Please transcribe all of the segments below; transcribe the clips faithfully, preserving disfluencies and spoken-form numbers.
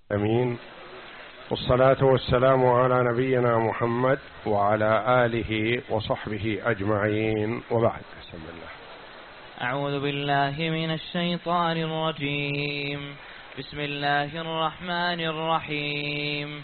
امين. والصلاة والسلام على نبينا محمد وعلى آله وصحبه أجمعين، وبعد. بسم الله. أعوذ بالله من الشيطان الرجيم. بسم الله الرحمن الرحيم.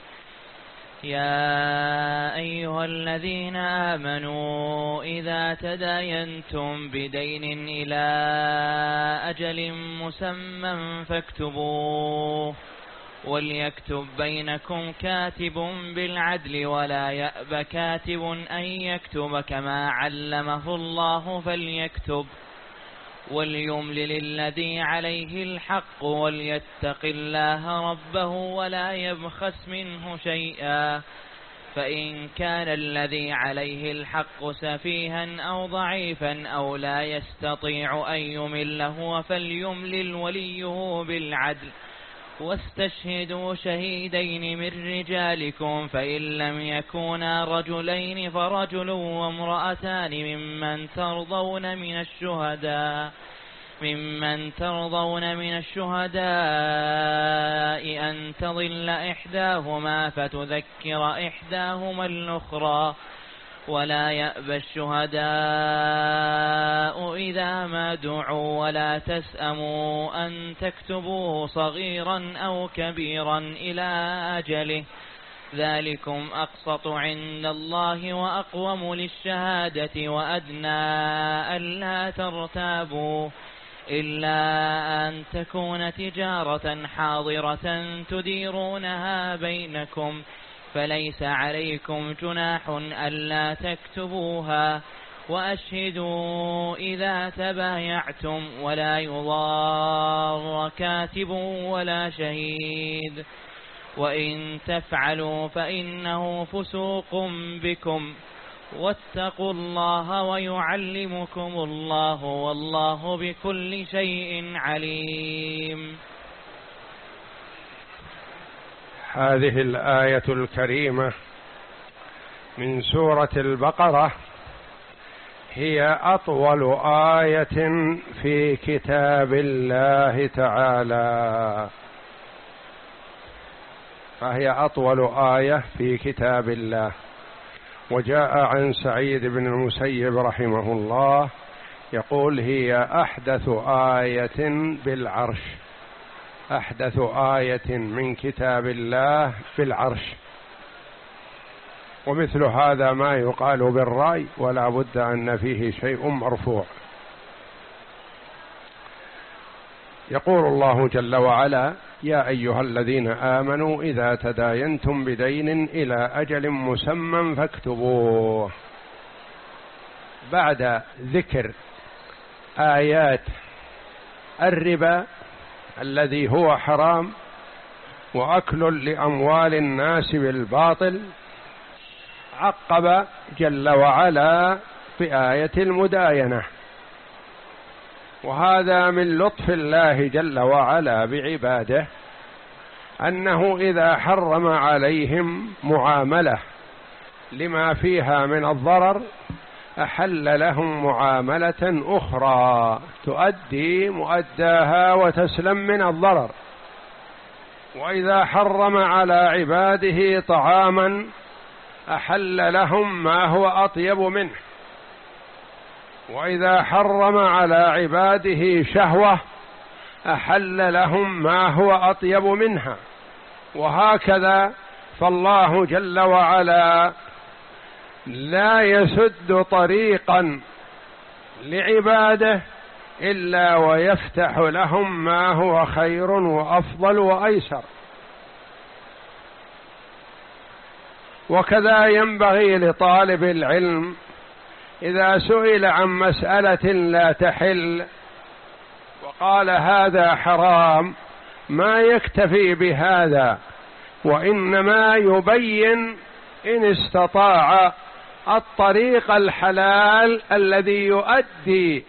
يا أيها الذين آمنوا إذا تداينتم بدين إلى أجل مسمى فاكتبوه، وليكتب بينكم كاتب بالعدل ولا يأب كاتب أن يكتب كما علمه الله فليكتب، وليملل الذي عليه الحق وليتق الله ربه ولا يبخس منه شيئا، فإن كان الذي عليه الحق سفيها أو ضعيفا أو لا يستطيع أن يمل هو فليملل وليه بالعدل، واستشهدوا شهيدين من رجالكم، فإن لم يكونا رجلين فرجل وامرأتان ممن ترضون من الشهداء ممن ترضون من الشهداء أن تضل إحداهما فتذكر إحداهما الأخرى، ولا يأبى الشهداء إذا ما دعوا ولا تسأموا أن تكتبوه صغيرا أو كبيرا إلى أجله، ذلكم أقسط عند الله وأقوم للشهادة وأدنى ألا ترتابوا، إلا أن تكون تجارة حاضرة تديرونها بينكم، فليس عليكم جناح ألا تكتبوها، وأشهدوا إذا تبايعتم ولا يضار كاتب ولا شهيد، وإن تفعلوا فإنه فسوق بكم، واتقوا الله ويعلمكم الله والله بكل شيء عليم. هذه الآية الكريمة من سورة البقرة هي أطول آية في كتاب الله تعالى، فهي أطول آية في كتاب الله. وجاء عن سعيد بن المسيب رحمه الله يقول: هي أحدث آية بالعرش، أحدث آية من كتاب الله في العرش. ومثل هذا ما يقال بالرأي، ولا بد أن فيه شيء مرفوع. يقول الله جل وعلا: يا أيها الذين آمنوا إذا تداينتم بدين إلى أجل مسمى فاكتبوه. بعد ذكر آيات الربا الذي هو حرام وأكل لأموال الناس بالباطل، عقب جل وعلا في آية المداينة. وهذا من لطف الله جل وعلا بعباده، أنه إذا حرم عليهم معاملة لما فيها من الضرر أحل لهم معاملة أخرى تؤدي مؤداها وتسلم من الضرر. وإذا حرم على عباده طعاما أحل لهم ما هو أطيب منه. وإذا حرم على عباده شهوة أحل لهم ما هو أطيب منها. وهكذا فالله جل وعلا لا يسد طريقا لعباده إلا ويفتح لهم ما هو خير وأفضل وأيسر. وكذا ينبغي لطالب العلم إذا سئل عن مسألة لا تحل وقال هذا حرام ما يكتفي بهذا، وإنما يبين إن استطاع الطريق الحلال الذي يؤدي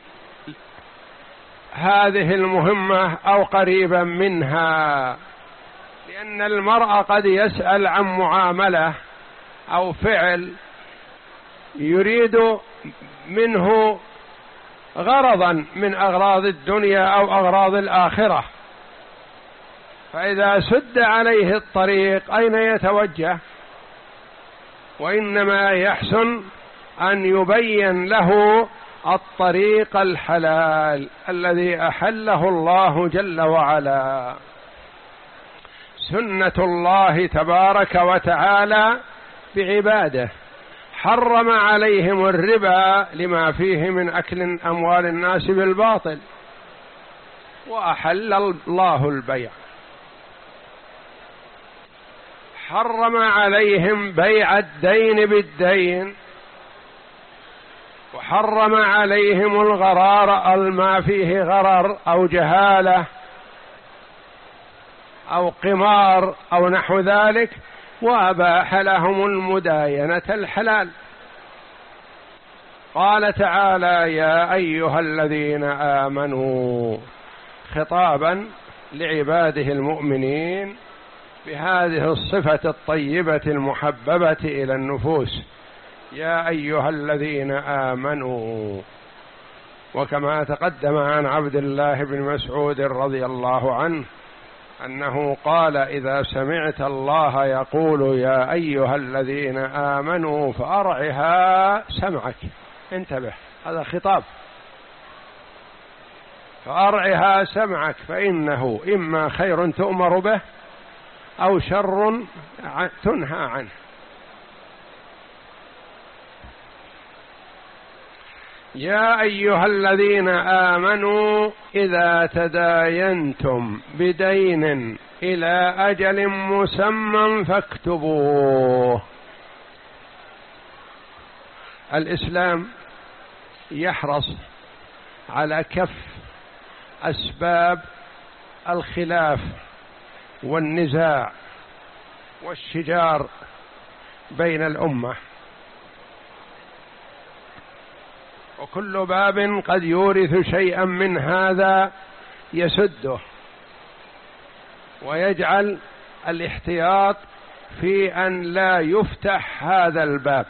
هذه المهمة أو قريبا منها. لأن المرء قد يسأل عن معاملة أو فعل يريد منه غرضا من أغراض الدنيا أو أغراض الآخرة، فإذا سد عليه الطريق أين يتوجه؟ وإنما يحسن أن يبين له الطريق الحلال الذي أحله الله جل وعلا. سنة الله تبارك وتعالى بعباده، حرم عليهم الربا لما فيه من أكل أموال الناس بالباطل، وأحل الله البيع. حرم عليهم بيع الدين بالدين، وحرم عليهم الغرار ما فيه غرر أو جهالة أو قمار أو نحو ذلك، وأباح لهم المداينة الحلال. قال تعالى: يا أيها الذين آمنوا، خطابا لعباده المؤمنين بهذه الصفة الطيبة المحببة إلى النفوس، يا أيها الذين آمنوا. وكما تقدم عن عبد الله بن مسعود رضي الله عنه أنه قال: إذا سمعت الله يقول يا أيها الذين آمنوا فأرعها سمعك، انتبه، هذا خطاب، فأرعها سمعك، فإنه إما خير تؤمر به أو شر تنهى عنه. يا أيها الذين آمنوا إذا تداينتم بدين إلى أجل مسمى فاكتبوه. الإسلام يحرص على كف أسباب الخلاف والنزاع والشجار بين الأمة، وكل باب قد يورث شيئا من هذا يسده ويجعل الاحتياط في أن لا يفتح هذا الباب.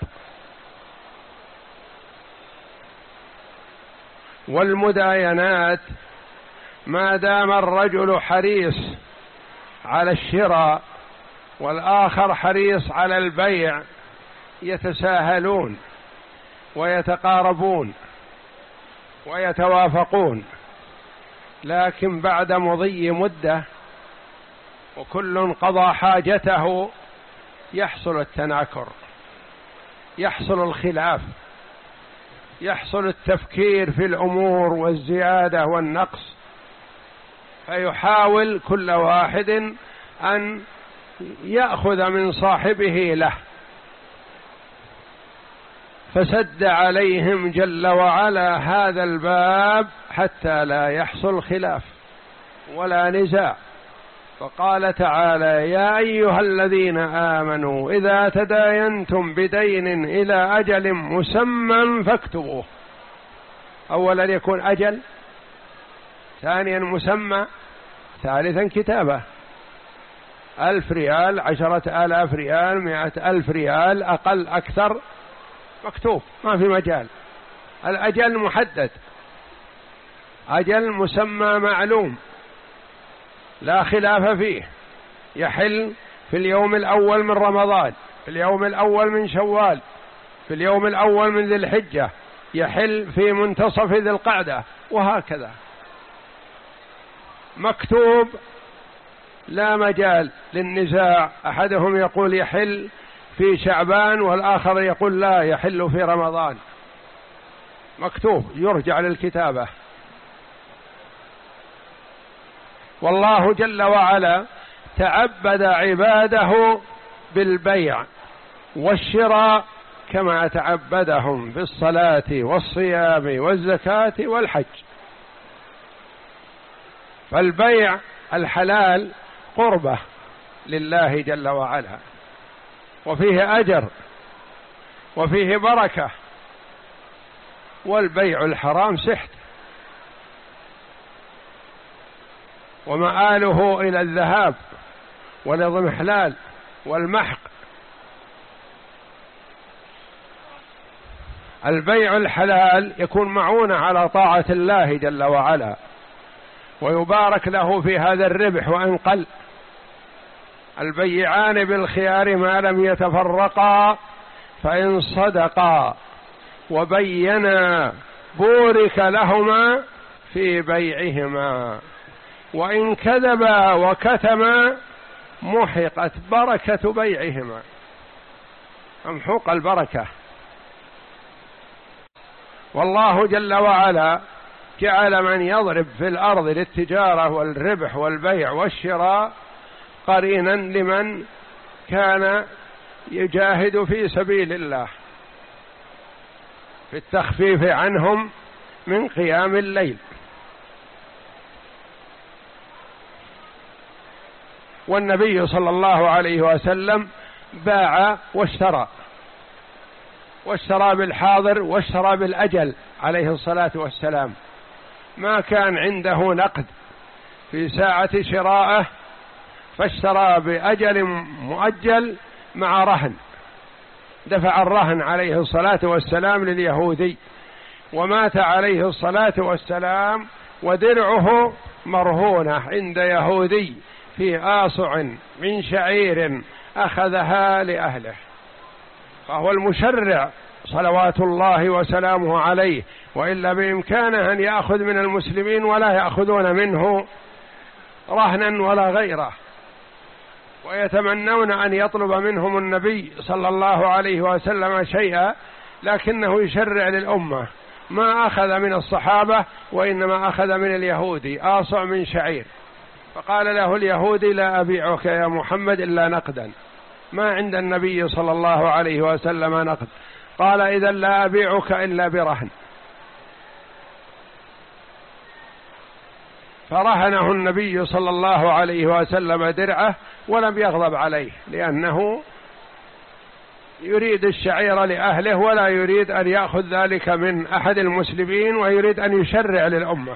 والمداينات ما دام الرجل حريص على الشراء والآخر حريص على البيع يتساهلون ويتقاربون ويتوافقون، لكن بعد مضي مدة وكل قضى حاجته يحصل التناكر، يحصل الخلاف، يحصل التفكير في الأمور والزيادة والنقص، فيحاول كل واحد أن يأخذ من صاحبه له، فسد عليهم جل وعلا هذا الباب حتى لا يحصل خلاف ولا نزاع. فقال تعالى: يا أيها الذين آمنوا إذا تداينتم بدين إلى أجل مسمى فاكتبوه. أولا يكون أجل، ثانيا مسمى، ثالثا كتابة. ألف ريال، عشرة آلاف ريال، مئة ألف ريال، أقل أكثر مكتوب، ما في مجال. الأجل محدد، أجل مسمى معلوم لا خلاف فيه، يحل في اليوم الأول من رمضان، في اليوم الأول من شوال، في اليوم الأول من ذي الحجة، يحل في منتصف ذي القعدة، وهكذا مكتوب، لا مجال للنزاع. أحدهم يقول يحل في شعبان والآخر يقول لا يحل في رمضان، مكتوب، يرجع للكتابة. والله جل وعلا تعبد عباده بالبيع والشراء كما تعبدهم بالصلاة والصيام والزكاة والحج. فالبيع الحلال قربة لله جل وعلا، وفيه أجر وفيه بركة، والبيع الحرام سحت ومآله إلى الذهاب والاضمحلال والمحق. البيع الحلال يكون معونة على طاعة الله جل وعلا، ويبارك له في هذا الربح وإن قل، البيعان بالخيار ما لم يتفرقا، فإن صدقا وبينا بورك لهما في بيعهما، وإن كذبا وكتما محقت بركة بيعهما، ممحوق البركة. والله جل وعلا جعل من يضرب في الأرض للتجارة والربح والبيع والشراء قرينا لمن كان يجاهد في سبيل الله في التخفيف عنهم من قيام الليل. والنبي صلى الله عليه وسلم باع واشترى، واشترى بالحاضر واشترى بالأجل عليه الصلاة والسلام، ما كان عنده نقد في ساعة شرائه فاشترى بأجل مؤجل مع رهن، دفع الرهن عليه الصلاة والسلام لليهودي، ومات عليه الصلاة والسلام ودرعه مرهونة عند يهودي في آصع من شعير أخذها لأهله، فهو المشرع صلوات الله وسلامه عليه، وإلا بإمكانه أن يأخذ من المسلمين ولا يأخذون منه رهنا ولا غيره، ويتمنون أن يطلب منهم النبي صلى الله عليه وسلم شيئا، لكنه يشرع للأمة، ما أخذ من الصحابة وإنما أخذ من اليهودي آصع من شعير، فقال له اليهودي لا أبيعك يا محمد إلا نقدا، ما عند النبي صلى الله عليه وسلم نقد، قال إذا لا أبيعك إلا برهن، فرهنه النبي صلى الله عليه وسلم درعه ولم يغضب عليه، لأنه يريد الشعير لأهله ولا يريد أن يأخذ ذلك من أحد المسلمين، ويريد أن يشرع للأمة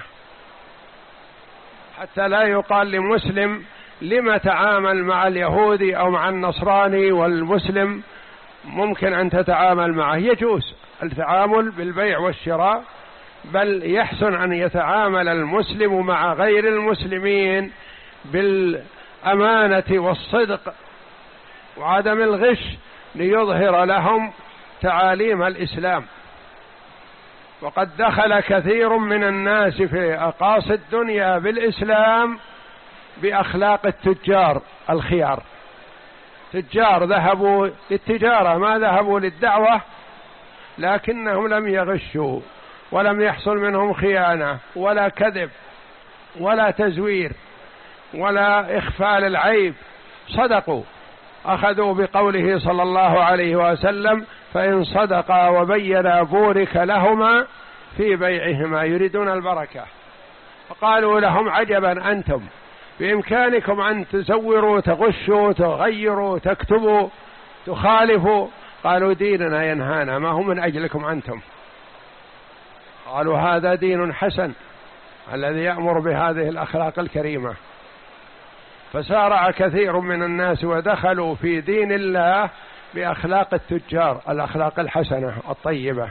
حتى لا يقال لمسلم لما تعامل مع اليهودي أو مع النصراني والمسلم ممكن أن تتعامل معه، يجوز التعامل بالبيع والشراء، بل يحسن أن يتعامل المسلم مع غير المسلمين بالأمانة والصدق وعدم الغش ليظهر لهم تعاليم الإسلام. وقد دخل كثير من الناس في أقاصي الدنيا بالإسلام بأخلاق التجار الخيار، تجار ذهبوا للتجارة ما ذهبوا للدعوة، لكنهم لم يغشوا ولم يحصل منهم خيانة ولا كذب ولا تزوير ولا إخفاء العيب، صدقوا، أخذوا بقوله صلى الله عليه وسلم فإن صدقا وبينا بورك لهما في بيعهما، يريدون البركة. فقالوا لهم عجبا أنتم بإمكانكم أن تزوروا تغشوا تغيروا تكتبوا تخالفوا، قالوا ديننا ينهانا، ما هو من أجلكم أنتم. قالوا هذا دين حسن الذي يأمر بهذه الأخلاق الكريمة. فسارع كثير من الناس ودخلوا في دين الله بأخلاق التجار، الأخلاق الحسنة الطيبة.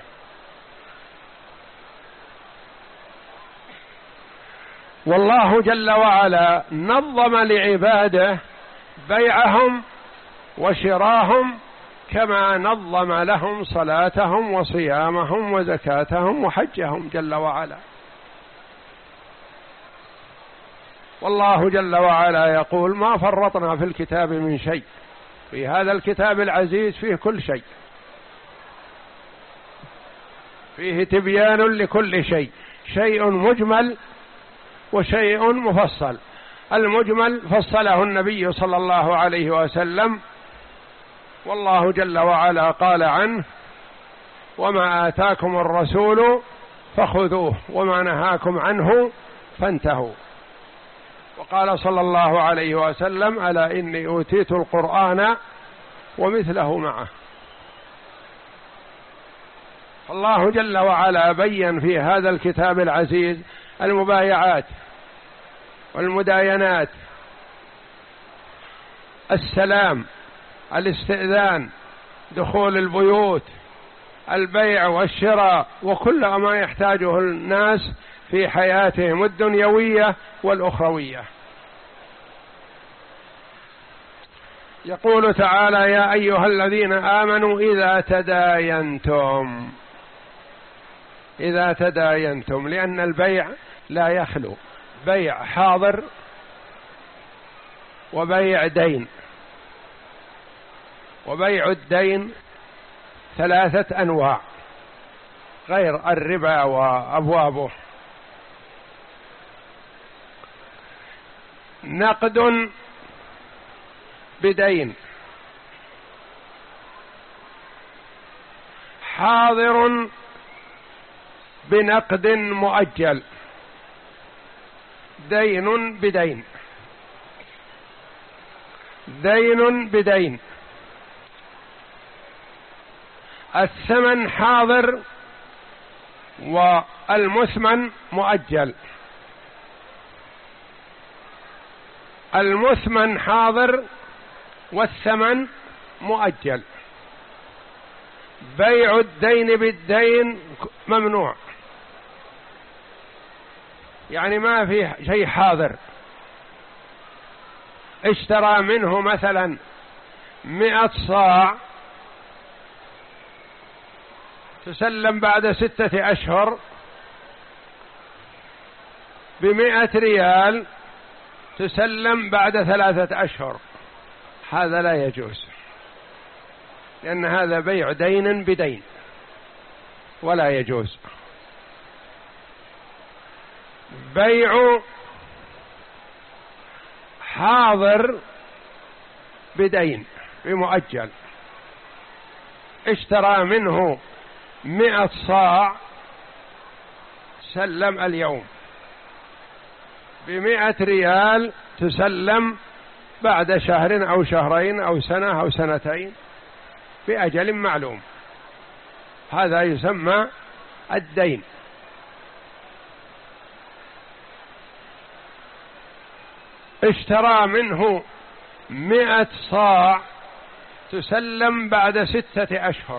والله جل وعلا نظم لعباده بيعهم وشراهم كما نظم لهم صلاتهم وصيامهم وزكاتهم وحجهم جل وعلا. والله جل وعلا يقول ما فرطنا في الكتاب من شيء، في هذا الكتاب العزيز فيه كل شيء، فيه تبيان لكل شيء، شيء مجمل وشيء مفصل. المجمل فصله النبي صلى الله عليه وسلم، والله جل وعلا قال عنه وما آتاكم الرسول فخذوه وما نهاكم عنه فانتهوا. وقال صلى الله عليه وسلم ألا إني أوتيت القرآن ومثله معه. الله جل وعلا بين في هذا الكتاب العزيز المبايعات والمداينات، السلام، الاستئذان، دخول البيوت، البيع والشراء، وكل ما يحتاجه الناس في حياتهم الدنيوية والأخروية. يقول تعالى: يا أيها الذين آمنوا إذا تداينتم إذا تداينتم، لأن البيع لا يخلو بيع حاضر وبيع دين، وبيع الدين ثلاثة أنواع غير الربا وأبوابه: نقد بدين، حاضر بنقد مؤجل، دين بدين، دين بدين. الثمن حاضر والمثمن مؤجل. المثمن حاضر والثمن مؤجل. بيع الدين بالدين ممنوع، يعني ما في شيء حاضر. اشترى منه مثلا مئة صاع تسلم بعد ستة أشهر بمئة ريال تسلم بعد ثلاثة أشهر، هذا لا يجوز، لأن هذا بيع دين بدين ولا يجوز. بيع حاضر بدين بمؤجل، اشترى منه مئة صاع سلم اليوم بمئة ريال تسلم بعد شهر أو شهرين أو سنة أو سنتين بأجل معلوم، هذا يسمى الدين. اشترى منه مئة صاع تسلم بعد ستة أشهر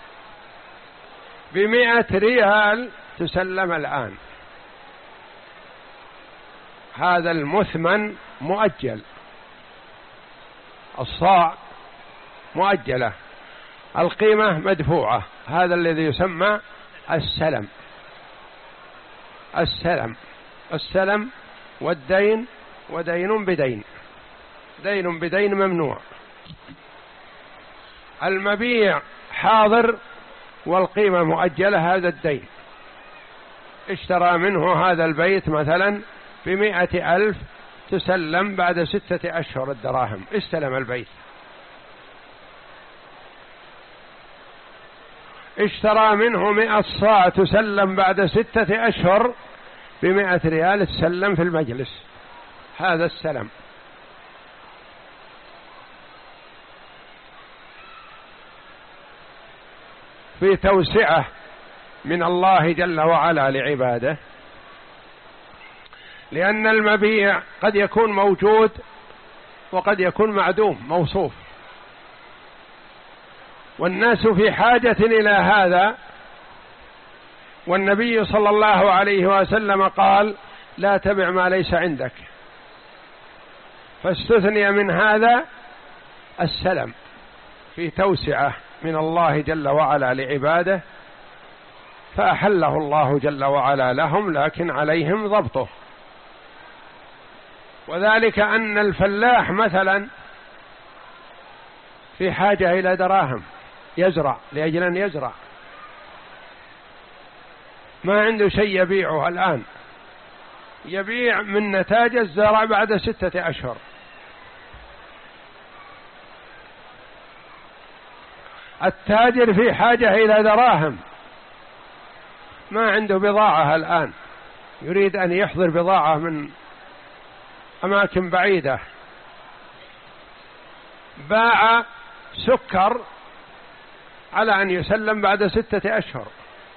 بمئة ريال تسلم الآن، هذا المثمن مؤجل، الصاع مؤجلة، القيمة مدفوعة، هذا الذي يسمى السلم. السلم السلم والدين، ودين بدين، دين بدين ممنوع. المبيع حاضر والقيمة مؤجلة، هذا الدين. اشترى منه هذا البيت مثلا بمئة ألف تسلم بعد ستة أشهر الدراهم، استلم البيت. اشترى منه مئة صاع تسلم بعد ستة أشهر بمئة ريال تسلم في المجلس، هذا السلم. في توسعة من الله جل وعلا لعباده، لأن المبيع قد يكون موجود وقد يكون معدوم موصوف، والناس في حاجة إلى هذا، والنبي صلى الله عليه وسلم قال: لا تبع ما ليس عندك، فاستثني من هذا السلم في توسعة من الله جل وعلا لعباده، فأحله الله جل وعلا لهم، لكن عليهم ضبطه. وذلك أن الفلاح مثلا في حاجة إلى دراهم يزرع، لأجل أن يزرع، ما عنده شيء يبيعه الآن، يبيع من نتاج الزرع بعد ستة أشهر. التاجر في حاجة إلى دراهم، ما عنده بضاعة الآن، يريد أن يحضر بضاعة من أماكن بعيدة، باع سكر على أن يسلم بعد ستة أشهر،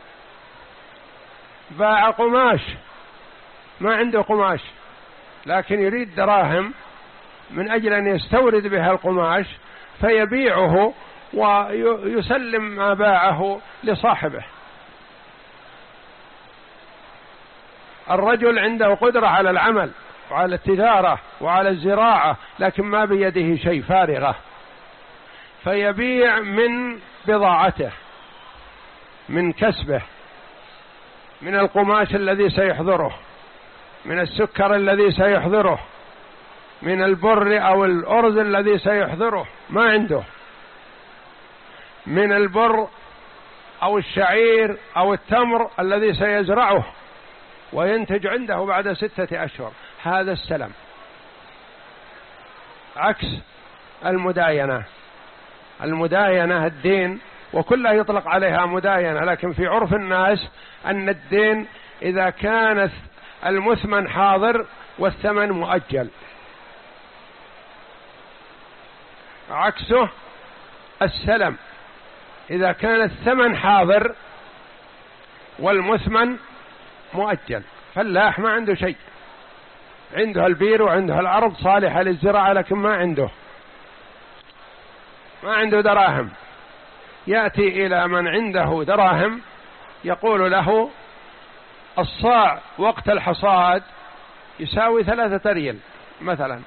باع قماش، ما عنده قماش لكن يريد دراهم من أجل أن يستورد بها القماش، فيبيعه ويسلم ما باعه لصاحبه. الرجل عنده قدرة على العمل وعلى التجارة وعلى الزراعة، لكن ما بيده شيء، فارغة، فيبيع من بضاعته، من كسبه، من القماش الذي سيحضره، من السكر الذي سيحضره، من البر أو الأرز الذي سيحضره ما عنده، من البر أو الشعير أو التمر الذي سيزرعه وينتج عنده بعد ستة أشهر. هذا السلم، عكس المداينة. المداينة الدين، وكلها يطلق عليها مداينة، لكن في عرف الناس أن الدين إذا كان المثمن حاضر والثمن مؤجل، عكسه السلم إذا كان الثمن حاضر والمثمن مؤجل. فلاح ما عنده شيء، عنده البير وعنده الأرض صالحة للزراعة لكن ما عنده ما عنده دراهم، يأتي إلى من عنده دراهم يقول له الصاع وقت الحصاد يساوي ثلاثة ريال مثلا،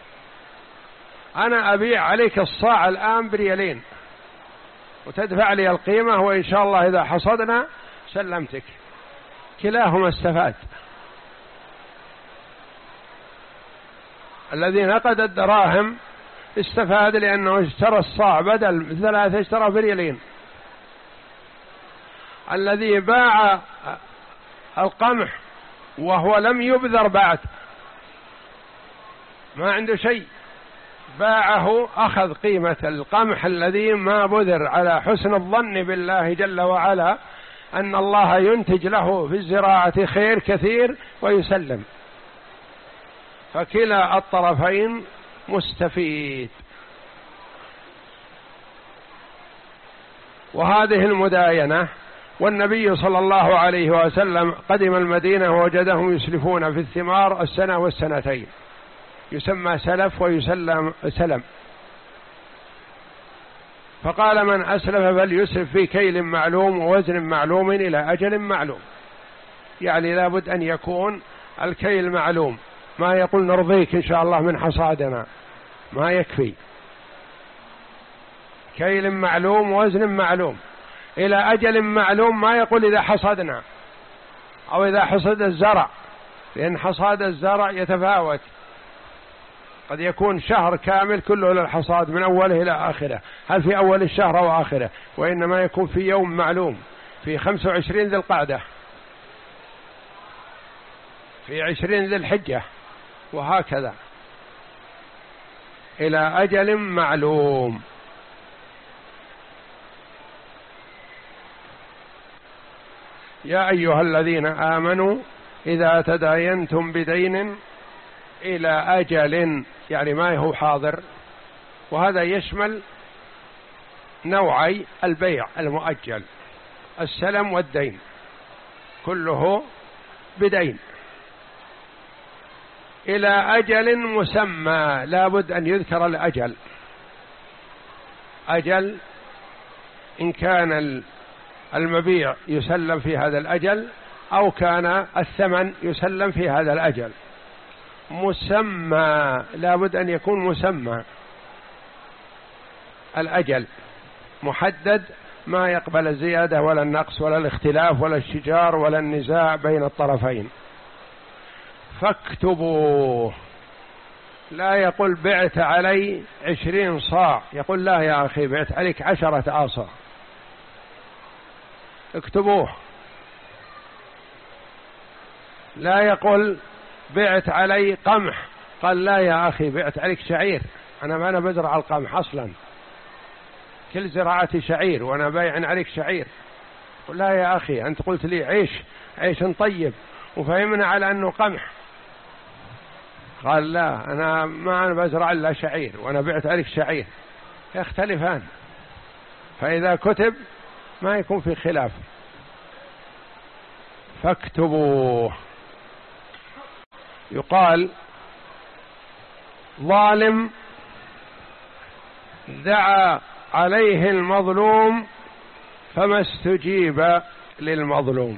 أنا أبيع عليك الصاع الآن بريالين وتدفع لي القيمة، وإن شاء الله إذا حصدنا سلمتك. كلاهما استفاد. الذي نقد الدراهم استفاد لأنه اشترى الصاع بدل ثلاثة اشترى بريالين. الذي باع القمح وهو لم يبذر بعد ما عنده شيء، باعه أخذ قيمة القمح الذي ما بذر على حسن الظن بالله جل وعلا أن الله ينتج له في الزراعة خير كثير ويسلم. فكلا الطرفين مستفيد. وهذه المداينة. والنبي صلى الله عليه وسلم قدم المدينة ووجدهم يسلفون في الثمار السنة والسنتين، يسمى سلف ويسلم سلم. فقال من أسلف فليسلف في كيل معلوم ووزن معلوم إلى أجل معلوم، يعني لابد أن يكون الكيل معلوم، ما يقول نرضيك إن شاء الله من حصادنا، ما يكفي. كيل معلوم ووزن معلوم إلى أجل معلوم، ما يقول إذا حصدنا أو إذا حصد الزرع، لأن حصاد الزرع يتفاوت، قد يكون شهر كامل كله للحصاد من أوله إلى آخره، هل في أول الشهر أو آخره، وإنما يكون في يوم معلوم، في خمسة وعشرين ذي القعدة، في عشرين ذي الحجة، وهكذا إلى أجل معلوم. يا أيها الذين آمنوا إذا تداينتم بدين إلى أجل، يعني ما هو حاضر، وهذا يشمل نوعي البيع المؤجل، السلم والدين، كله بدين إلى أجل مسمى. لابد أن يذكر الأجل، أجل إن كان المبيع يسلم في هذا الأجل أو كان الثمن يسلم في هذا الأجل. مسمى، لابد أن يكون مسمى الأجل محدد، ما يقبل الزيادة ولا النقص ولا الاختلاف ولا الشجار ولا النزاع بين الطرفين. فاكتبوه، لا يقول بعت علي عشرين صاع، يقول لا يا أخي بعت عليك عشرة آصاع، اكتبوه. لا يقول بعت علي قمح، قال لا يا أخي بعت عليك شعير، أنا ما أنا بزرع القمح أصلا، كل زراعتي شعير وأنا بايع عليك شعير. قل لا يا أخي أنت قلت لي عيش عيش طيب وفهمنا على أنه قمح، قال لا أنا ما أنا بزرع إلا شعير وأنا بعت عليك شعير، يختلفان. فإذا كتب ما يكون في خلاف. فاكتبوه. يقال ظالم دعا عليه المظلوم فما استجيب للمظلوم،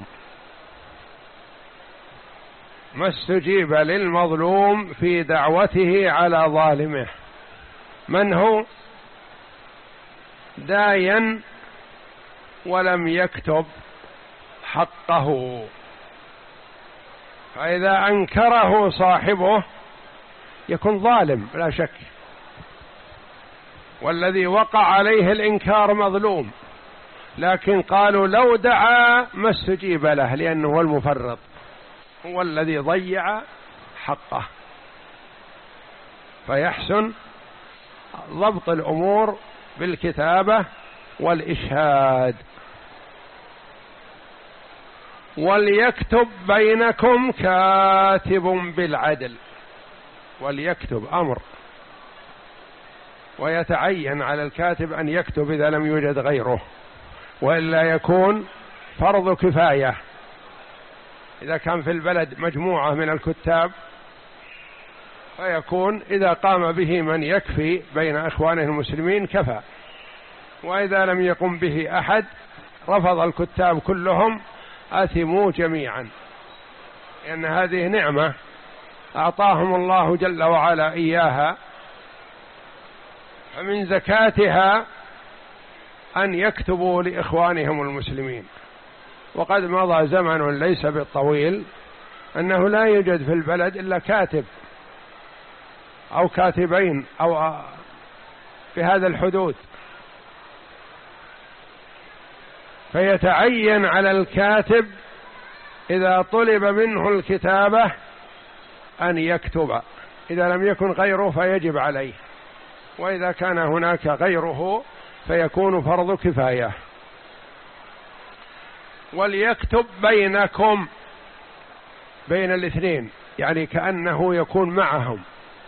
ما استجيب للمظلوم في دعوته على ظالمه. من هو؟ داين ولم يكتب حقه، فإذا أنكره صاحبه يكون ظالم لا شك، والذي وقع عليه الإنكار مظلوم، لكن قالوا لو دعا ما استجيب له لأنه هو المفرط، هو الذي ضيع حقه. فيحسن ضبط الأمور بالكتابة والإشهاد. وليكتب بينكم كاتب بالعدل، وليكتب أمر، ويتعين على الكاتب أن يكتب إذا لم يوجد غيره، وإلا يكون فرض كفاية. إذا كان في البلد مجموعة من الكتاب فيكون إذا قام به من يكفي بين إخوانه المسلمين كفى، وإذا لم يقم به أحد رفض الكتاب كلهم آثموا جميعا، لأن هذه نعمة أعطاهم الله جل وعلا إياها، فمن زكاتها أن يكتبوا لإخوانهم المسلمين. وقد مضى زمن ليس بالطويل أنه لا يوجد في البلد إلا كاتب أو كاتبين أو في هذا الحدود، فيتعين على الكاتب إذا طلب منه الكتابة أن يكتب، إذا لم يكن غيره فيجب عليه، وإذا كان هناك غيره فيكون فرض كفاية. وليكتب بينكم، بين الاثنين، يعني كأنه يكون معهم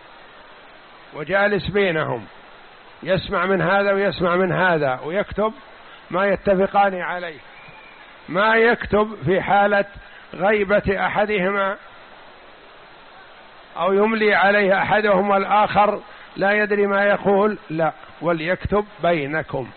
وجالس بينهم، يسمع من هذا ويسمع من هذا ويكتب ما يتفقان عليه، ما يكتب في حالة غيبة أحدهما أو يملي عليه أحدهم والآخر لا يدري ما يقول، لا، وليكتب بينكم.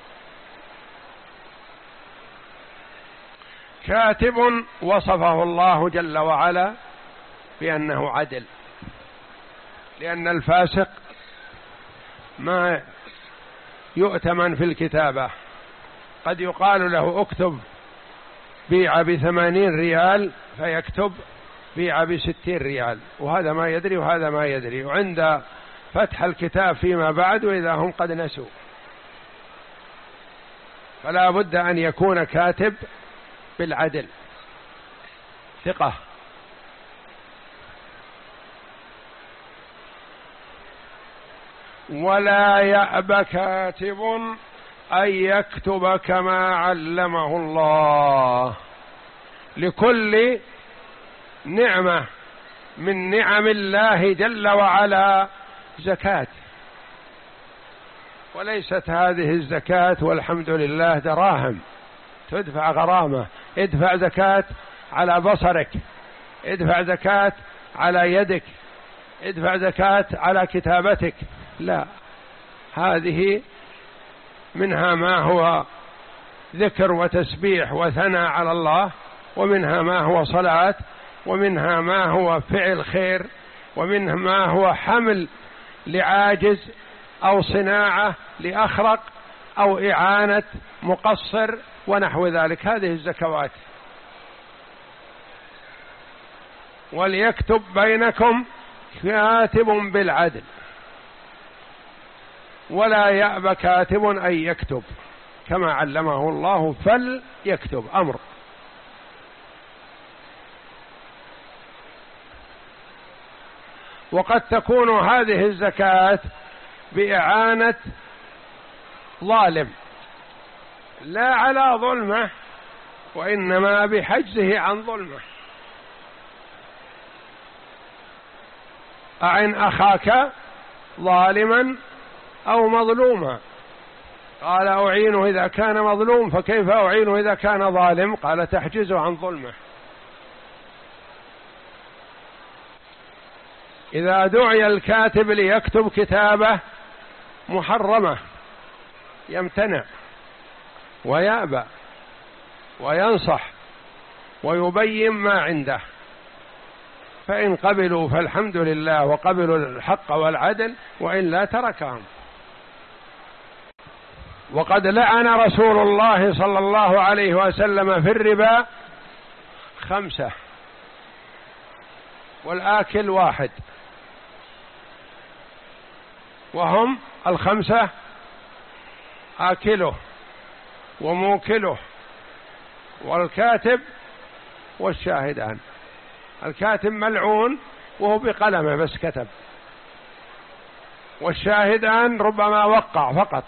كاتب وصفه الله جل وعلا بأنه عدل، لأن الفاسق ما يؤتمن في الكتابة، قد يقال له اكتب بيع بثمانين ريال فيكتب بيع بستين ريال، وهذا ما يدري وهذا ما يدري، وعند فتح الكتاب فيما بعد وإذا هم قد نسوا. فلا بد أن يكون كاتب بالعدل ثقة. ولا يأبى كاتب أن يكتب كما علمه الله. لكل نعمة من نعم الله جل وعلا زكاة، وليست هذه الزكاة والحمد لله دراهم تدفع غرامة، ادفع زكاة على بصرك، ادفع زكاة على يدك، ادفع زكاة على كتابتك، لا، هذه منها ما هو ذكر وتسبيح وثناء على الله، ومنها ما هو صلاة، ومنها ما هو فعل خير، ومنها ما هو حمل لعاجز أو صناعة لأخرق أو إعانة مقصر ونحو ذلك، هذه الزكوات. وليكتب بينكم كاتب بالعدل، ولا يأبى كاتب أن يكتب كما علمه الله فليكتب، أمر. وقد تكون هذه الزكاة بإعانة ظالم، لا على ظلمه وإنما بحجزه عن ظلمه. أعن أخاك ظالما أو مظلوما، قال أعينه إذا كان مظلوم، فكيف أعينه إذا كان ظالم؟ قال تحجزه عن ظلمه. إذا دعي الكاتب ليكتب كتابة محرمة يمتنع ويأبى وينصح ويبين ما عنده، فإن قبلوا فالحمد لله وقبلوا الحق والعدل، وإلا تركهم. وقد لعن رسول الله صلى الله عليه وسلم في الربا خمسة والآكل واحد، وهم الخمسة: آكله وموكله والكاتب والشاهدان. الكاتب ملعون وهو بقلمه بس كتب، والشاهدان ربما وقع فقط.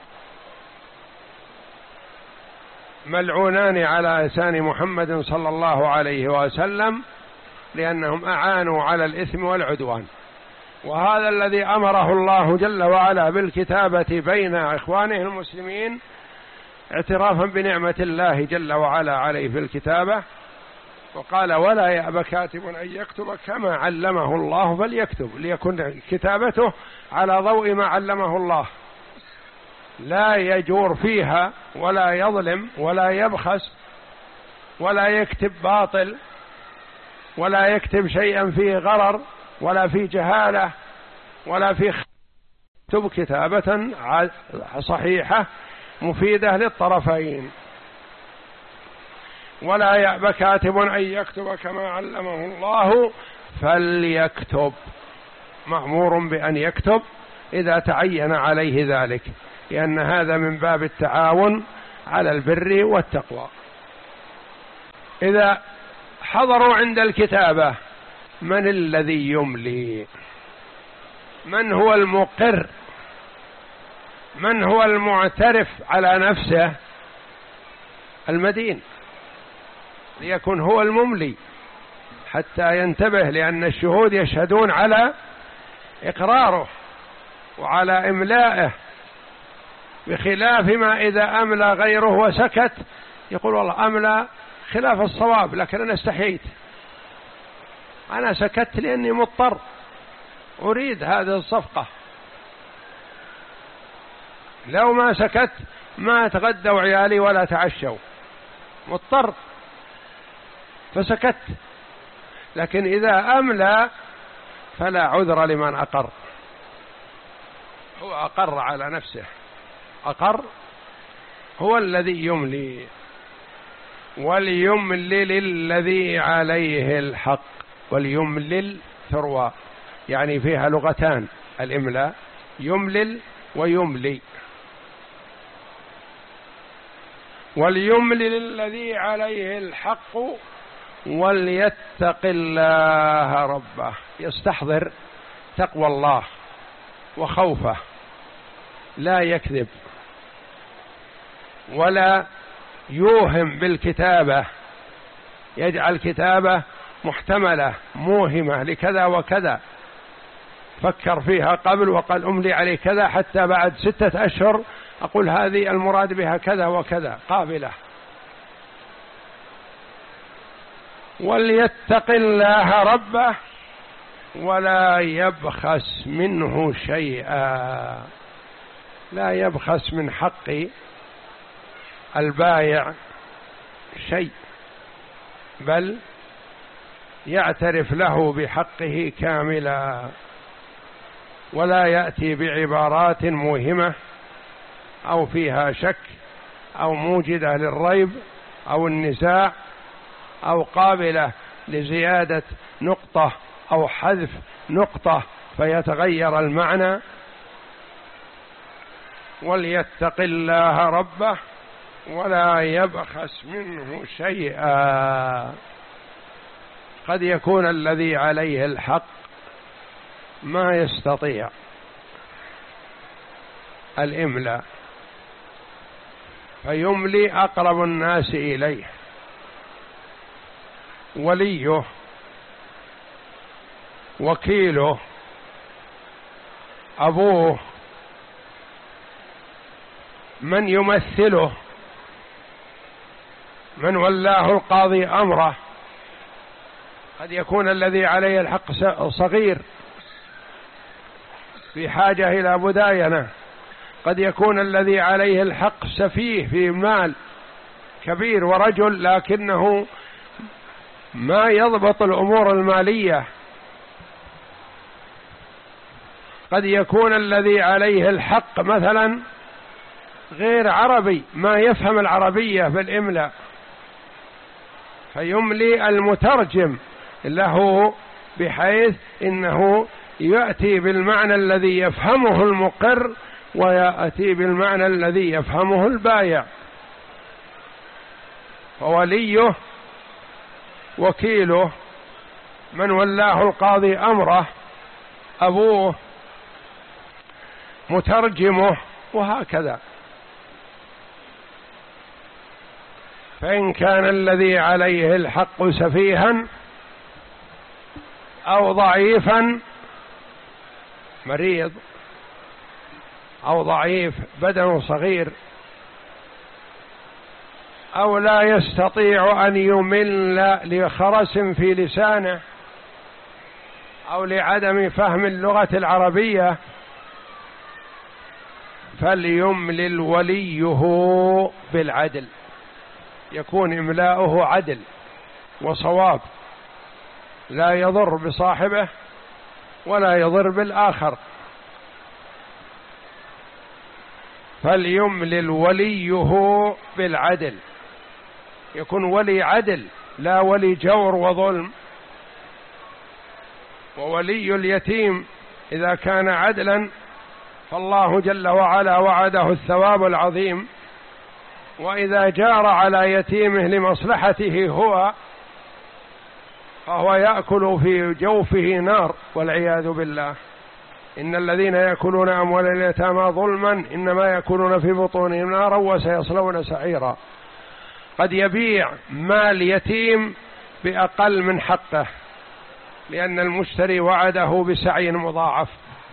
ملعونان على لسان محمد صلى الله عليه وسلم لأنهم أعانوا على الإثم والعدوان. وهذا الذي أمره الله جل وعلا بالكتابة بين إخوانه المسلمين اعترافا بنعمة الله جل وعلا عليه في الكتابة، وقال: ولا يأبى كاتب أن يكتب كما علمه الله فليكتب، ليكن كتابته على ضوء ما علمه الله، لا يجور فيها ولا يظلم ولا يبخس ولا يكتب باطل ولا يكتب شيئا فيه غرر ولا فيه جهالة ولا فيه يكتب كتابة صحيحة مفيدة للطرفين. ولا يأبى كاتب أن يكتب كما علمه الله فليكتب، مأمور بأن يكتب إذا تعين عليه ذلك، لأن هذا من باب التعاون على البر والتقوى. إذا حضروا عند الكتابة: من الذي يملي؟ من هو المقر؟ من هو المعترف على نفسه؟ المدين، ليكن هو المملي حتى ينتبه، لأن الشهود يشهدون على إقراره وعلى إملائه، بخلاف ما إذا أملى غيره وسكت يقول: والله أملى خلاف الصواب لكن أنا استحييت، أنا سكت لأني مضطر أريد هذه الصفقة، لو ما سكت ما تغدوا عيالي ولا تعشوا، مضطر فسكت. لكن إذا أملى فلا عذر لمن أقر، هو أقر على نفسه، أقر هو الذي يملي. وليملل الذي عليه الحق، وليملل ثروة يعني فيها لغتان، الإملاء يملل ويملي. وليملل الذي عليه الحق وليتق الله ربه، يستحضر تقوى الله وخوفه، لا يكذب ولا يوهم بالكتابة، يجعل كتابة محتملة موهمة لكذا وكذا، فكر فيها قبل وقال أملي عليه كذا حتى بعد ستة أشهر أقول هذه المراد بها كذا وكذا قابلة. وليتق الله ربه ولا يبخس منه شيئا، لا يبخس من حق البائع شيء، بل يعترف له بحقه كاملا، ولا يأتي بعبارات موهمة أو فيها شك أو موجدة للريب أو النزاع أو قابلة لزيادة نقطة أو حذف نقطة فيتغير المعنى. وليتق الله ربه ولا يبخس منه شيئا. قد يكون الذي عليه الحق ما يستطيع الإملاء فيملي أقرب الناس إليه، وليه وكيله أبوه من يمثله من ولاه القاضي أمره. قد يكون الذي عليه الحق صغير في حاجة إلى مداينة، قد يكون الذي عليه الحق سفيه في مال كبير ورجل لكنه ما يضبط الأمور المالية، قد يكون الذي عليه الحق مثلا غير عربي ما يفهم العربية بالإملاء، فيملي المترجم له بحيث إنه يأتي بالمعنى الذي يفهمه المقر ويأتي بالمعنى الذي يفهمه البايع. فوليه وكيله، من ولاه القاضي أمره، أبوه، مترجمه، وهكذا. فإن كان الذي عليه الحق سفيها أو ضعيفا، مريض أو ضعيف بدنه صغير، أو لا يستطيع أن يمل لخرس في لسانه أو لعدم فهم اللغة العربية، فليملل وليه بالعدل، يكون إملاؤه عدل وصواب، لا يضر بصاحبه ولا يضر بالآخر. فليملل وليه بالعدل، يكون ولي عدل لا ولي جور وظلم. وولي اليتيم إذا كان عدلا فالله جل وعلا وعده الثواب العظيم، وإذا جار على يتيمه لمصلحته هو فهو يأكل في جوفه نار والعياذ بالله. إن الذين يأكلون أموال اليتامى ظلما إنما يأكلون في بطونهم نارا وسيصلون سعيرا. قد يبيع مال يتيم بأقل من حقه لأن المشتري وعده بسعي مضاعف،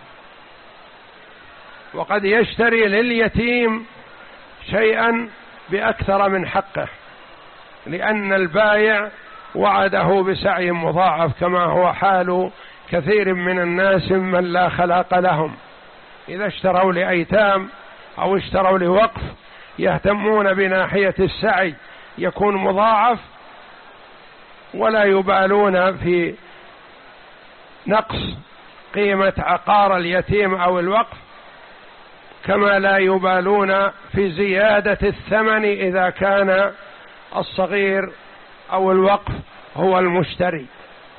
وقد يشتري لليتيم شيئا بأكثر من حقه لأن البائع وعده بسعي مضاعف، كما هو حال كثير من الناس من لا خلاق لهم، إذا اشتروا لأيتام أو اشتروا لوقف يهتمون بناحية السعي يكون مضاعف، ولا يبالون في نقص قيمة عقار اليتيم أو الوقف، كما لا يبالون في زيادة الثمن إذا كان الصغير أو الوقف هو المشتري.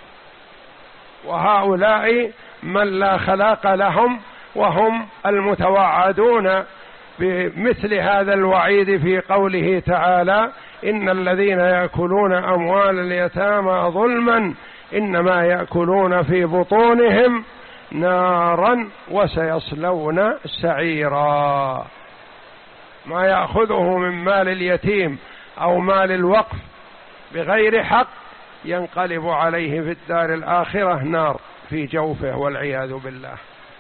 وهؤلاء من لا خلاق لهم، وهم المتوعدون بمثل هذا الوعيد في قوله تعالى: إن الذين يأكلون أموال اليتامى ظلما إنما يأكلون في بطونهم نارا وسيصلون سعيرا. ما يأخذه من مال اليتيم أو مال الوقف بغير حق ينقلب عليه في الدار الآخرة نار في جوفه والعياذ بالله.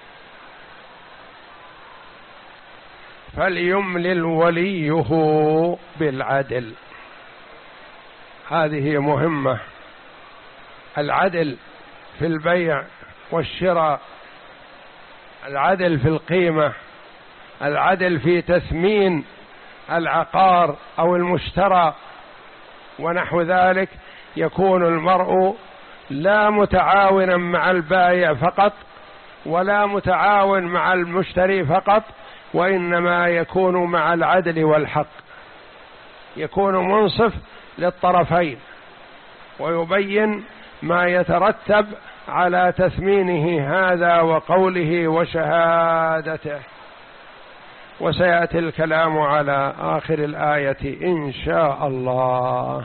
فليملل وليه بالعدل، هذه مهمة، العدل في البيع والشراء، العدل في القيمة، العدل في تثمين العقار أو المشترى ونحو ذلك. يكون المرء لا متعاونا مع البائع فقط ولا متعاون مع المشتري فقط، وإنما يكون مع العدل والحق، يكون منصف للطرفين ويبين ما يترتب على تثمينه هذا وقوله وشهادته. وسيأتي الكلام على آخر الآية إن شاء الله.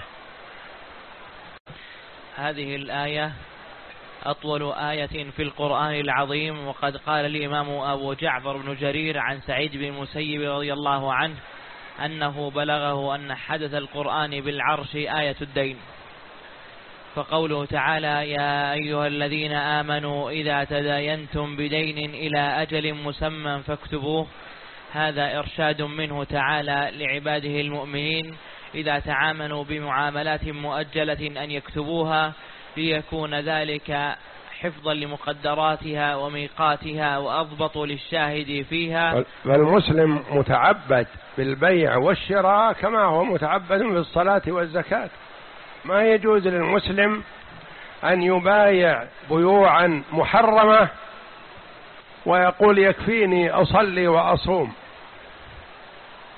هذه الآية أطول آية في القرآن العظيم، وقد قال الإمام أبو جعفر بن جرير عن سعيد بن المسيب رضي الله عنه أنه بلغه أن حدث القرآن بالعرش آية الدين. فقوله تعالى: يا أيها الذين آمنوا إذا تداينتم بدين إلى أجل مسمى فاكتبوه، هذا إرشاد منه تعالى لعباده المؤمنين إذا تعاملوا بمعاملات مؤجلة أن يكتبوها، ليكون ذلك حفظا لمقدراتها وميقاتها وأضبط للشاهد فيها. فالمسلم متعبد بالبيع والشراء كما هو متعبد بالصلاة والزكاة. ما يجوز للمسلم أن يبايع بيوعا محرمة ويقول يكفيني أصلي وأصوم،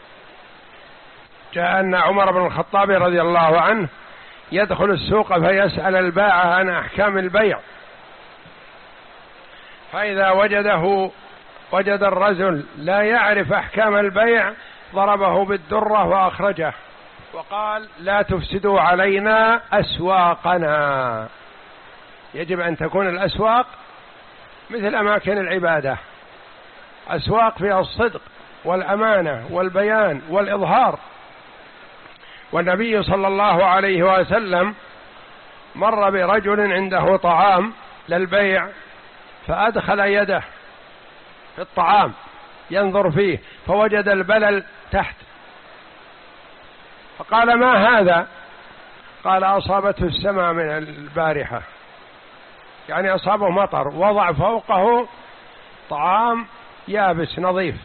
جاء أن عمر بن الخطاب رضي الله عنه يدخل السوق فيسأل البائع عن أحكام البيع، فإذا وجده وجد الرجل لا يعرف أحكام البيع ضربه بالدرة وأخرجه وقال: لا تفسدوا علينا أسواقنا. يجب أن تكون الأسواق مثل أماكن العبادة، أسواق فيها الصدق والأمانة والبيان والإظهار. والنبي صلى الله عليه وسلم مر برجل عنده طعام للبيع فأدخل يده في الطعام ينظر فيه فوجد البلل تحت، فقال: ما هذا؟ قال: أصابته السماء من البارحة، يعني أصابه مطر، وضع فوقه طعام يابس نظيف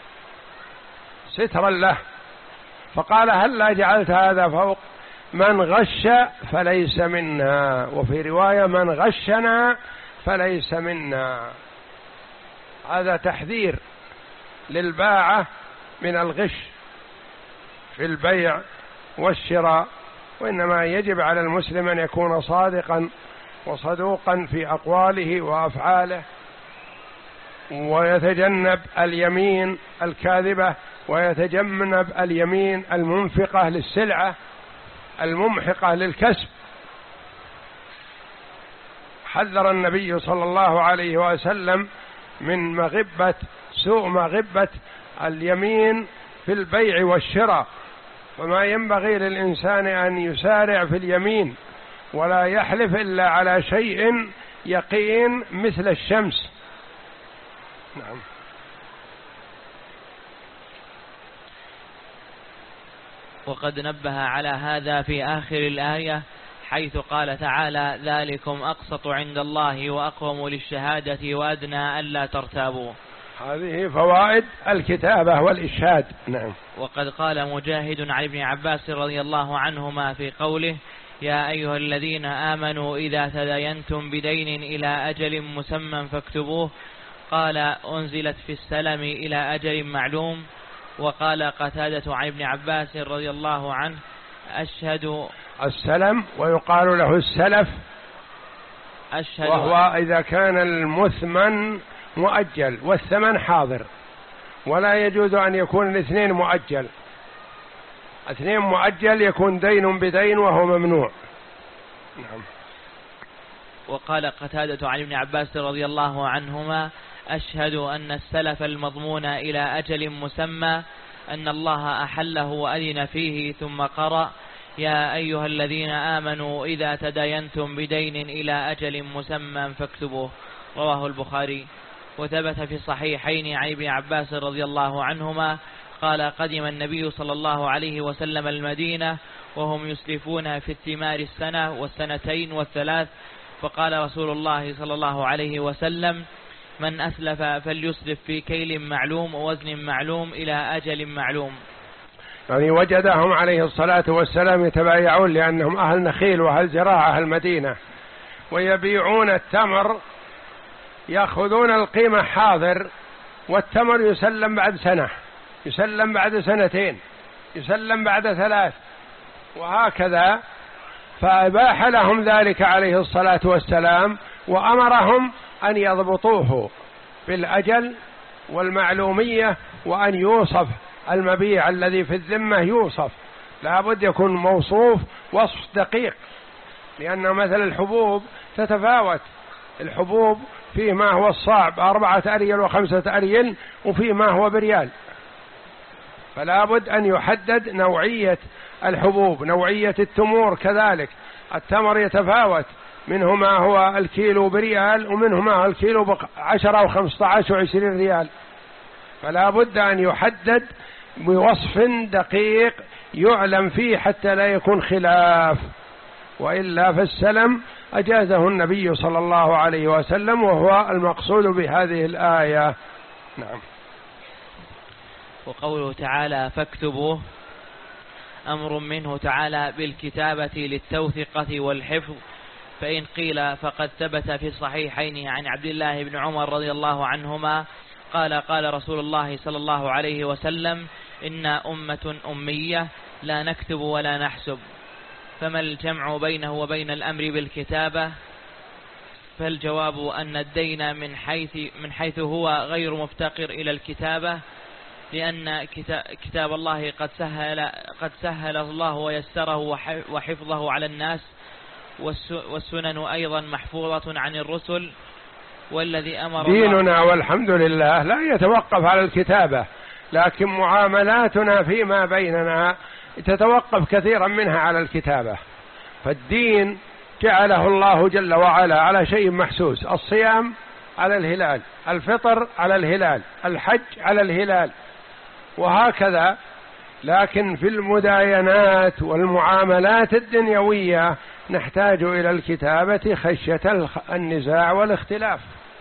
سترا له، فقال: هلا جعلت هذا فوق؟ من غش فليس منا، وفي رواية: من غشنا فليس منا. هذا تحذير للباعة من الغش في البيع والشراء، وإنما يجب على المسلم أن يكون صادقا وصدوقا في أقواله وأفعاله، ويتجنب اليمين الكاذبة، ويتجنب اليمين المنفقة للسلعة الممحقة للكسب. حذر النبي صلى الله عليه وسلم من مغبة سوء مغبة اليمين في البيع والشراء، فما ينبغي للإنسان أن يسارع في اليمين ولا يحلف إلا على شيء يقين مثل الشمس. نعم. وقد نبه على هذا في آخر الآية حيث قال تعالى: ذلكم أقسط عند الله وأقوم للشهادة وأدنى ألا ترتابوا. هذه فوائد الكتابة والإشهاد. نعم. وقد قال مجاهد عن ابن عباس رضي الله عنهما في قوله: يا أيها الذين آمنوا إذا تداينتم بدين إلى أجل مسمى فاكتبوه، قال: أنزلت في السلم إلى أجل معلوم. وقال قتادة عن ابن عباس رضي الله عنه: أشهد السلم ويقال له السلف، أشهد وهو إذا كان المثمن مؤجل والثمن حاضر، ولا يجوز أن يكون الاثنين مؤجل. اثنين مؤجل يكون دين بدين وهو ممنوع. نعم. وقال قتادة عن ابن عباس رضي الله عنهما: أشهد أن السلف المضمون إلى أجل مسمى أن الله أحله وأذن فيه، ثم قرأ: يا أيها الذين آمنوا إذا تداينتم بدين إلى أجل مسمى فاكتبوه. رواه البخاري. وثبت في الصحيحين عن ابن عباس رضي الله عنهما قال: قدم النبي صلى الله عليه وسلم المدينة وهم يسلفون في الثمار السنة والسنتين والثلاث، فقال رسول الله صلى الله عليه وسلم: من أسلف فليسلف في كيل معلوم ووزن معلوم إلى أجل معلوم. يعني وجدهم عليه الصلاة والسلام يتبايعون، لأنهم أهل نخيل وأهل زراعة المدينة، ويبيعون التمر، يأخذون القيمة حاضر، والتمر يسلم بعد سنة، يسلم بعد سنتين، يسلم بعد ثلاث، وهكذا. فأباح لهم ذلك عليه الصلاة والسلام، وأمرهم أن يضبطوه بالأجل والمعلومية، وأن يوصف المبيع الذي في الذمة، يوصف لابد يكون موصوف وصف دقيق، لأن مثل الحبوب تتفاوت. الحبوب فيه ما هو الصعب أربعة أريل وخمسة أريل، وفيه ما هو بريال، فلا بد أن يحدد نوعية الحبوب. نوعية التمور كذلك، التمر يتفاوت، منه ما هو الكيلو بريال، ومنه ما هو الكيلو بعشرة وخمسة عشر وعشرين ريال، فلا بد أن يحدد بوصف دقيق يعلم فيه حتى لا يكون خلاف، وإلا فالسلم أجازه النبي صلى الله عليه وسلم، وهو المقصود بهذه الآية. نعم. وقوله تعالى: فاكتبوه، أمر منه تعالى بالكتابة للتوثقة والحفظ. فإن قيل فقد ثبت في الصحيحين عن عبد الله بن عمر رضي الله عنهما قال: قال رسول الله صلى الله عليه وسلم: إن أمة أمية لا نكتب ولا نحسب، فما الجمع بينه وبين الأمر بالكتابة؟ فالجواب أن الدين من حيث, من حيث هو غير مفتقر إلى الكتابة، لأن كتاب الله قد سهل, قد سهل الله ويسره وحفظه على الناس، والسنن أيضا محفوظة عن الرسل. والذي أمر ديننا والحمد لله لا يتوقف على الكتابة، لكن معاملاتنا فيما بيننا تتوقف كثيرا منها على الكتابة. فالدين جعله الله جل وعلا على شيء محسوس، الصيام على الهلال، الفطر على الهلال، الحج على الهلال، وهكذا. لكن في المداينات والمعاملات الدنيوية نحتاج إلى الكتابة خشية النزاع والاختلاف.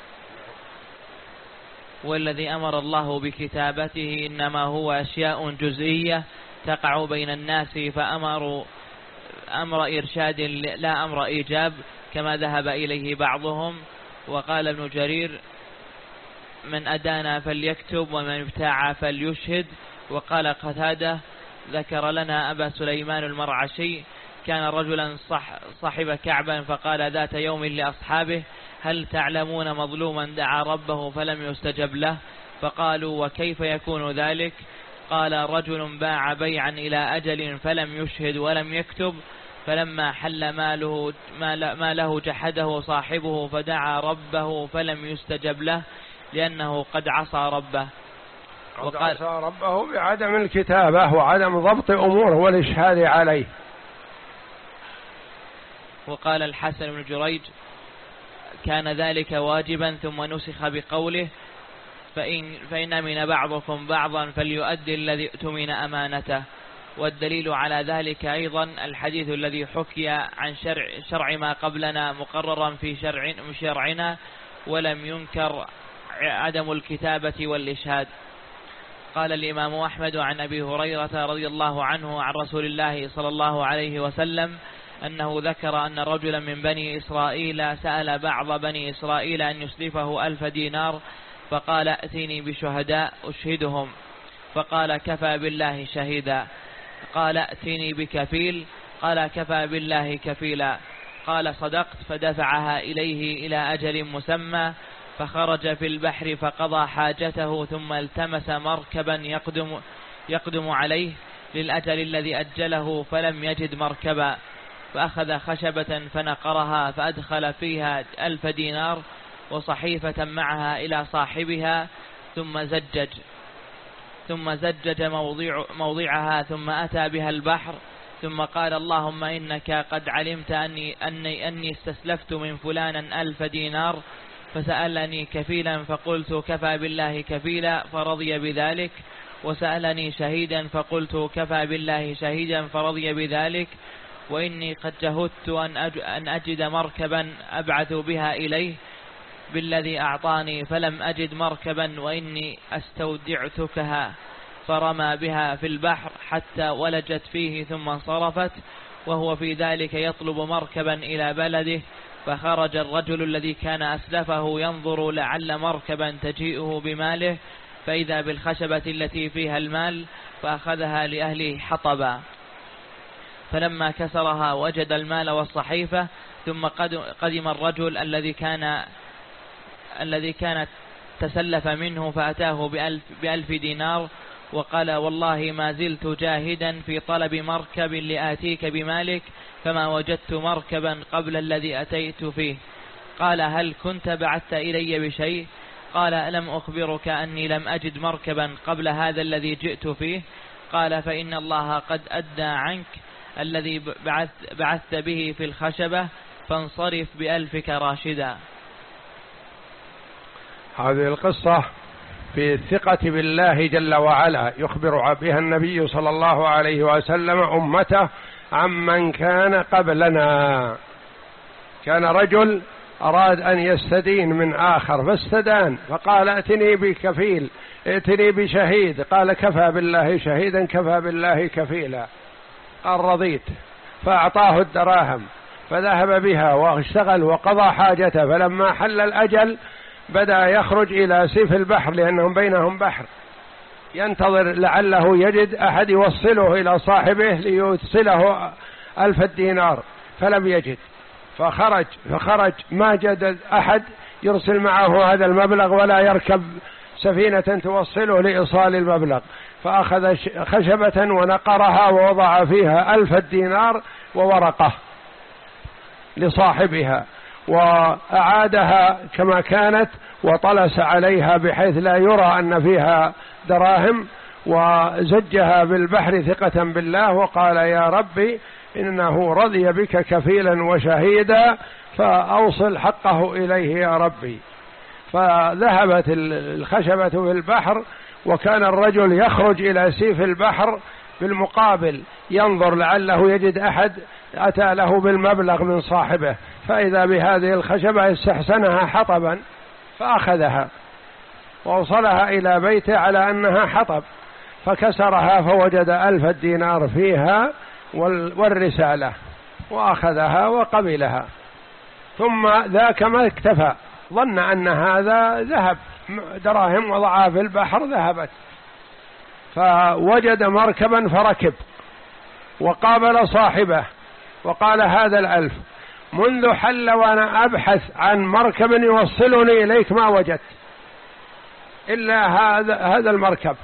والذي أمر الله بكتابته إنما هو أشياء جزئية تقع بين الناس، فأمر أمر إرشاد لا أمر إيجاب كما ذهب إليه بعضهم. وقال ابن جرير: من أدانا فليكتب ومن ابتاع فليشهد. وقال قتادة: ذكر لنا أبا سليمان المرعشي كان رجلا صح صاحب كعبا، فقال ذات يوم لأصحابه: هل تعلمون مظلوما دعا ربه فلم يستجب له؟ فقالوا: وكيف يكون ذلك؟ قال: رجل باع بيعا إلى أجل فلم يشهد ولم يكتب، فلما حل ماله, ماله جحده صاحبه فدعا ربه فلم يستجب له لأنه قد عصى ربه. قد عصى ربه بعدم الكتابة وعدم ضبط أموره والإشهاد عليه. وقال الحسن بن جريج: كان ذلك واجبا ثم نسخ بقوله: فإن, فإن أمن بعضكم بعضا فليؤدي الذي اؤتمن أمانته. والدليل على ذلك أيضا الحديث الذي حكي عن شرع, شرع ما قبلنا مقررا في شرع شرعنا ولم ينكر عدم الكتابة والإشهاد. قال الإمام أحمد عن أبي هريرة رضي الله عنه عن رسول الله صلى الله عليه وسلم أنه ذكر أن رجلا من بني إسرائيل سأل بعض بني إسرائيل أن يسلفه ألف دينار، فقال: ائتني بشهداء أشهدهم. فقال: كفى بالله شهيدا. قال: ائتني بكفيل. قال: كفى بالله كفيلا. قال: صدقت. فدفعها إليه إلى أجل مسمى، فخرج في البحر فقضى حاجته، ثم التمس مركبا يقدم, يقدم عليه للأجل الذي أجله، فلم يجد مركبا، فأخذ خشبة فنقرها فأدخل فيها ألف دينار وصحيفة معها إلى صاحبها، ثم زجج ثم زجج موضع موضعها، ثم أتى بها البحر، ثم قال: اللهم إنك قد علمت أني, أني, أني استسلفت من فلانا ألف دينار، فسألني كفيلا فقلت: كفى بالله كفيلا، فرضي بذلك. وسألني شهيدا فقلت: كفى بالله شهيدا، فرضي بذلك. وإني قد جهدت أن أجد مركبا أبعث بها إليه بالذي أعطاني، فلم أجد مركبا، وإني استودعتكها. فرمى بها في البحر حتى ولجت فيه ثم انصرفت، وهو في ذلك يطلب مركبا إلى بلده. فخرج الرجل الذي كان أسلفه ينظر لعل مركبا تجيئه بماله، فإذا بالخشبة التي فيها المال، فأخذها لأهله حطبا. فلما كسرها وجد المال والصحيفة، ثم قدم الرجل الذي كان الذي كانت تسلف منه، فأتاه بألف, بألف دينار، وقال: والله ما زلت جاهدا في طلب مركب لآتيك بمالك، فما وجدت مركبا قبل الذي أتيت فيه. قال: هل كنت بعثت إلي بشيء؟ قال: ألم أخبرك أني لم أجد مركبا قبل هذا الذي جئت فيه؟ قال: فإن الله قد أدى عنك الذي بعثت, بعثت به في الخشبة، فانصرف بألفك راشدا. هذه القصة في الثقة بالله جل وعلا يخبر بها النبي صلى الله عليه وسلم أمته عمن كان قبلنا. كان رجل أراد أن يستدين من آخر فاستدان، فقال: ائتني بكفيل، ائتني بشهيد. قال: كفى بالله شهيدا، كفى بالله كفيلا. قال: رضيت. فأعطاه الدراهم فذهب بها واشتغل وقضى حاجته. فلما حل الأجل بدأ يخرج إلى سيف البحر، لأنهم بينهم بحر، ينتظر لعله يجد أحد يوصله إلى صاحبه ليوصله ألف الدينار، فلم يجد، فخرج فخرج ما جد أحد يرسل معه هذا المبلغ ولا يركب سفينة توصله لإيصال المبلغ، فأخذ خشبة ونقرها ووضع فيها ألف الدينار وورقة لصاحبها، وأعادها كما كانت وطلس عليها بحيث لا يرى أن فيها دراهم، وزجها بالبحر ثقة بالله، وقال يا ربي إنه رضي بك كفيلا وشهيدا فأوصل حقه إليه يا ربي. فذهبت الخشبة في البحر، وكان الرجل يخرج إلى سيف البحر بالمقابل ينظر لعله يجد أحد أتى له بالمبلغ من صاحبه، فإذا بهذه الخشبة استحسنها حطبا فأخذها ووصلها إلى بيته على أنها حطب، فكسرها فوجد ألف الدينار فيها والرسالة وأخذها وقبلها. ثم ذاك ما اكتفى، ظن أن هذا ذهب دراهم وضعها في البحر ذهبت، فوجد مركبا فركب وقابل صاحبه وقال هذا الألف منذ حل وأنا أبحث عن مركب يوصلني إليك ما وجدت إلا هذا هذا المركب.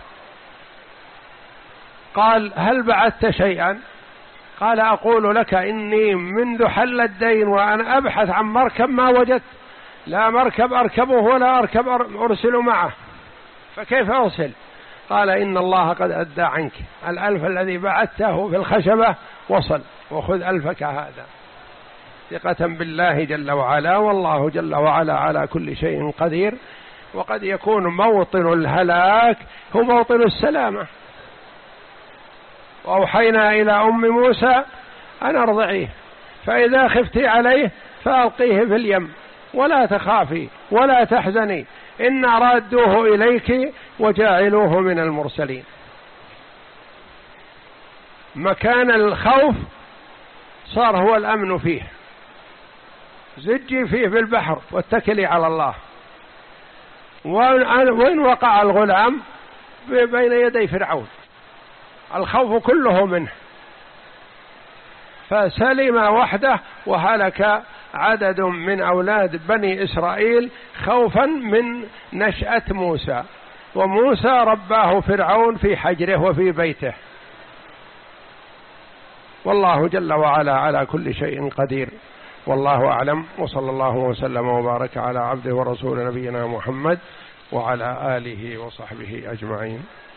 قال هل بعثت شيئا؟ قال أقول لك إني منذ حل الدين وأنا أبحث عن مركب ما وجدت، لا مركب أركبه ولا أركب أرسل معه، فكيف أرسل؟ قال إن الله قد أدى عنك، الألف الذي بعثته في الخشبة وصل، وخذ ألفك هذا، ثقة بالله جل وعلا. والله جل وعلا على كل شيء قدير. وقد يكون موطن الهلاك هو موطن السلامة. وأوحينا إلى أم موسى أن أرضعيه، فإذا خفتي عليه فألقيه في اليم ولا تخافي ولا تحزني إنا رادوه إليك وجاعلوه من المرسلين. مكان الخوف صار هو الأمن فيه، زجي فيه بالبحر واتكلي على الله. وإن وقع الغلام بين يدي فرعون الخوف كله منه، فسلم وحده وهلك عدد من أولاد بني إسرائيل خوفا من نشأة موسى، وموسى رباه فرعون في حجره وفي بيته. والله جل وعلا على كل شيء قدير. والله أعلم، وصلى الله وسلم وبارك على عبده ورسول نبينا محمد وعلى آله وصحبه أجمعين.